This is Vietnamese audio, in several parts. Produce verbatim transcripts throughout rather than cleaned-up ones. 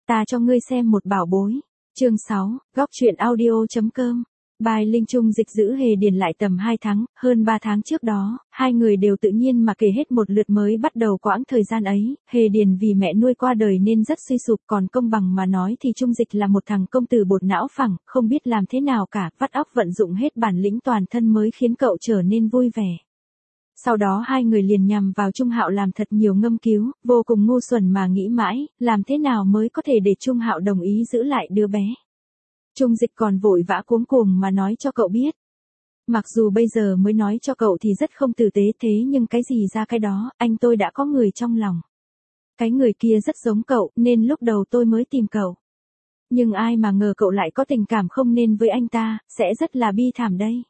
ta cho ngươi xem một bảo bối. Chương sáu, góc truyện audio.com. Bài Linh Trung Dịch giữ Hề Điền lại tầm hai tháng, hơn ba tháng trước đó, hai người đều tự nhiên mà kể hết một lượt mới bắt đầu quãng thời gian ấy. Hề Điền vì mẹ nuôi qua đời nên rất suy sụp, còn công bằng mà nói thì Trung Dịch là một thằng công tử bột não phẳng, không biết làm thế nào cả, vắt óc vận dụng hết bản lĩnh toàn thân mới khiến cậu trở nên vui vẻ. Sau đó hai người liền nhằm vào Trung Hạo làm thật nhiều ngâm cứu, vô cùng ngu xuẩn mà nghĩ mãi, làm thế nào mới có thể để Trung Hạo đồng ý giữ lại đứa bé. Trung Dịch còn vội vã cuống cuồng mà nói cho cậu biết. Mặc dù bây giờ mới nói cho cậu thì rất không tử tế, thế nhưng cái gì ra cái đó, anh tôi đã có người trong lòng. Cái người kia rất giống cậu, nên lúc đầu tôi mới tìm cậu. Nhưng ai mà ngờ cậu lại có tình cảm không nên với anh ta, sẽ rất là bi thảm đây.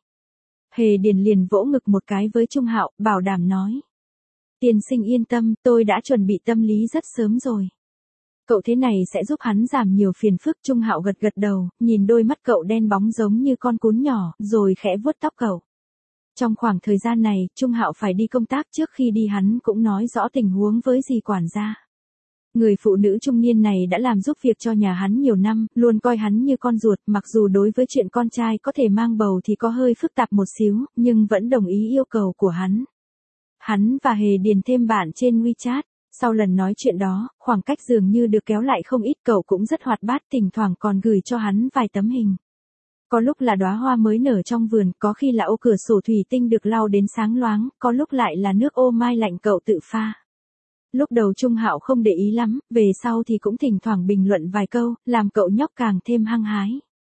Hề Điền liền vỗ ngực một cái với Trung Hạo, bảo đảm nói. Tiên sinh yên tâm, tôi đã chuẩn bị tâm lý rất sớm rồi. Cậu thế này sẽ giúp hắn giảm nhiều phiền phức. Trung Hạo gật gật đầu, nhìn đôi mắt cậu đen bóng giống như con cún nhỏ, rồi khẽ vuốt tóc cậu. Trong khoảng thời gian này, Trung Hạo phải đi công tác, trước khi đi hắn cũng nói rõ tình huống với dì quản gia. Người phụ nữ trung niên này đã làm giúp việc cho nhà hắn nhiều năm, luôn coi hắn như con ruột, mặc dù đối với chuyện con trai có thể mang bầu thì có hơi phức tạp một xíu, nhưng vẫn đồng ý yêu cầu của hắn. Hắn và Hề Điền thêm bạn trên WeChat. Sau lần nói chuyện đó, khoảng cách dường như được kéo lại không ít, cậu cũng rất hoạt bát, thỉnh thoảng còn gửi cho hắn vài tấm hình. Có lúc là đóa hoa mới nở trong vườn, có khi là ô cửa sổ thủy tinh được lau đến sáng loáng, có lúc lại là nước ô mai lạnh cậu tự pha. Lúc đầu Trung Hạo không để ý lắm, về sau thì cũng thỉnh thoảng bình luận vài câu, làm cậu nhóc càng thêm hăng hái.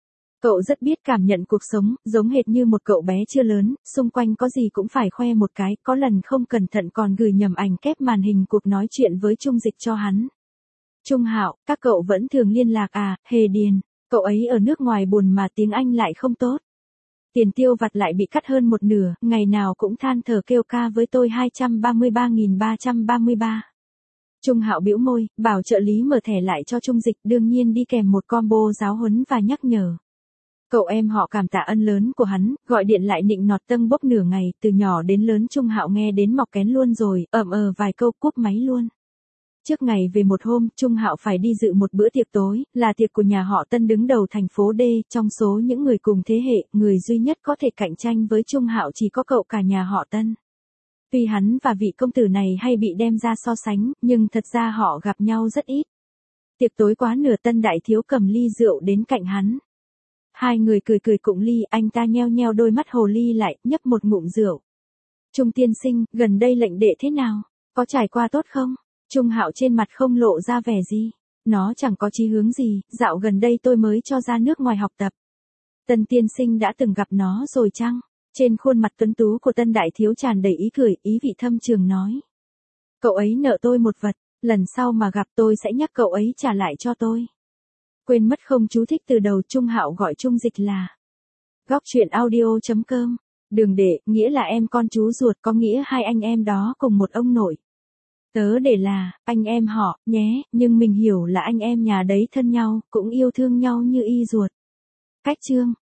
Cậu rất biết cảm nhận cuộc sống, giống hệt như một cậu bé chưa lớn, xung quanh có gì cũng phải khoe một cái, có lần không cẩn thận còn gửi nhầm ảnh kép màn hình cuộc nói chuyện với Trung Dịch cho hắn. Trung Hạo, các cậu vẫn thường liên lạc à? Hề Điền, cậu ấy ở nước ngoài buồn mà tiếng Anh lại không tốt. Tiền tiêu vặt lại bị cắt hơn một nửa, ngày nào cũng than thở kêu ca với tôi hai trăm ba mươi ba nghìn ba trăm ba mươi ba. Trung Hạo bĩu môi, bảo trợ lý mở thẻ lại cho Trung Dịch, đương nhiên đi kèm một combo giáo huấn và nhắc nhở. Cậu em họ cảm tạ ân lớn của hắn, gọi điện lại nịnh nọt tâng bốc nửa ngày, từ nhỏ đến lớn Trung Hạo nghe đến mọc kén luôn rồi, ậm ờ vài câu cúp máy luôn. Trước ngày về một hôm, Trung Hạo phải đi dự một bữa tiệc tối, là tiệc của nhà họ Tân đứng đầu thành phố D, trong số những người cùng thế hệ, người duy nhất có thể cạnh tranh với Trung Hạo chỉ có cậu cả nhà họ Tân. Tuy hắn và vị công tử này hay bị đem ra so sánh, nhưng thật ra họ gặp nhau rất ít. Tiệc tối quá nửa, Tân đại thiếu cầm ly rượu đến cạnh hắn. Hai người cười cười cụng ly, anh ta nheo nheo đôi mắt hồ ly lại, nhấp một ngụm rượu. Trung tiên sinh, gần đây lệnh đệ thế nào? Có trải qua tốt không? Trung Hạo trên mặt không lộ ra vẻ gì. Nó chẳng có chí hướng gì, dạo gần đây tôi mới cho ra nước ngoài học tập. Tân tiên sinh đã từng gặp nó rồi chăng? Trên khuôn mặt tuấn tú của Tân đại thiếu tràn đầy ý cười, ý vị thâm trường nói. Cậu ấy nợ tôi một vật, lần sau mà gặp tôi sẽ nhắc cậu ấy trả lại cho tôi. Quên mất không chú thích từ đầu. Trung Hạo gọi Trung Dịch là góc truyện audio.com. Đường đệ, nghĩa là em con chú ruột, có nghĩa hai anh em đó cùng một ông nội. Tớ để là, anh em họ, nhé, nhưng mình hiểu là anh em nhà đấy thân nhau, cũng yêu thương nhau như y ruột. Cách chương.